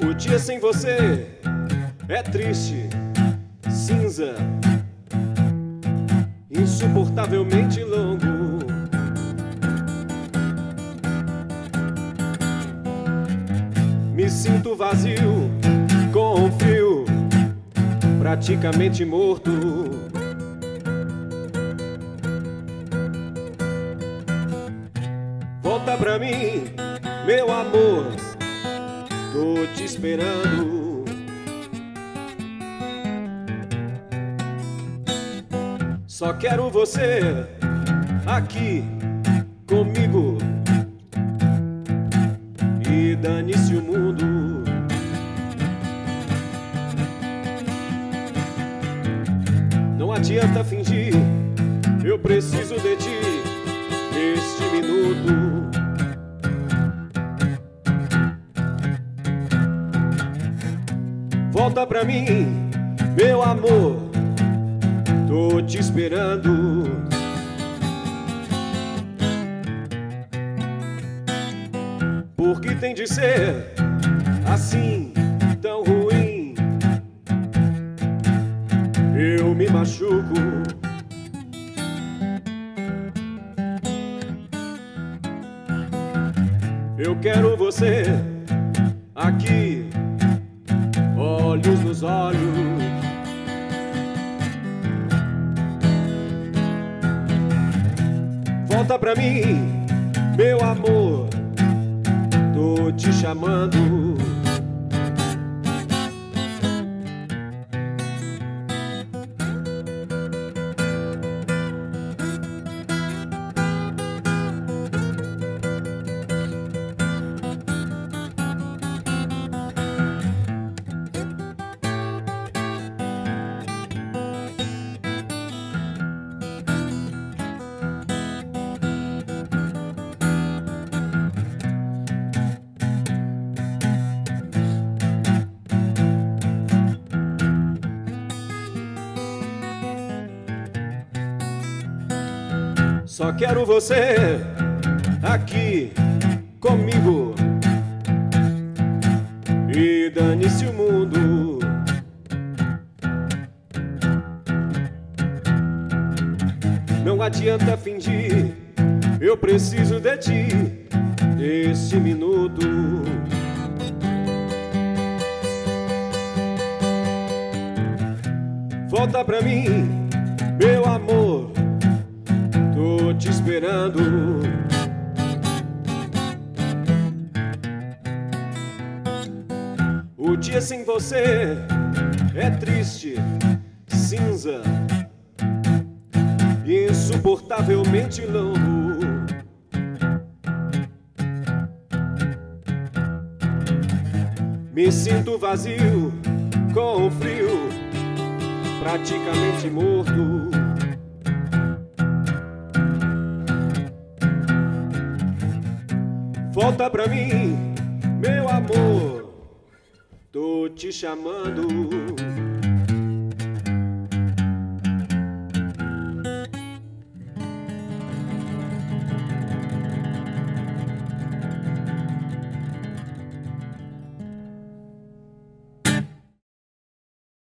O dia sem você é triste, cinza, insuportavelmente longo. Me sinto vazio, com frio, praticamente morto. Volta pra mim, meu amor, tô te esperando. Só quero você aqui comigo, e dane-se o mundo. Não adianta fingir, eu preciso de ti neste minuto. Volta pra mim, meu amor, tô te esperando. Por que tem de ser assim, tão ruim? Eu me machuco. Eu quero você aqui, olhos nos olhos. Volta pra mim, meu amor, tô te chamando. Só quero você aqui comigo, e dane-se o mundo. Não adianta fingir, eu preciso de ti nesse minuto. Volta pra mim, meu amor, tô te esperando. O dia sem você é triste, cinza, insuportavelmente longo. Me sinto vazio, com frio, praticamente morto. Volta pra mim, meu amor, tô te chamando.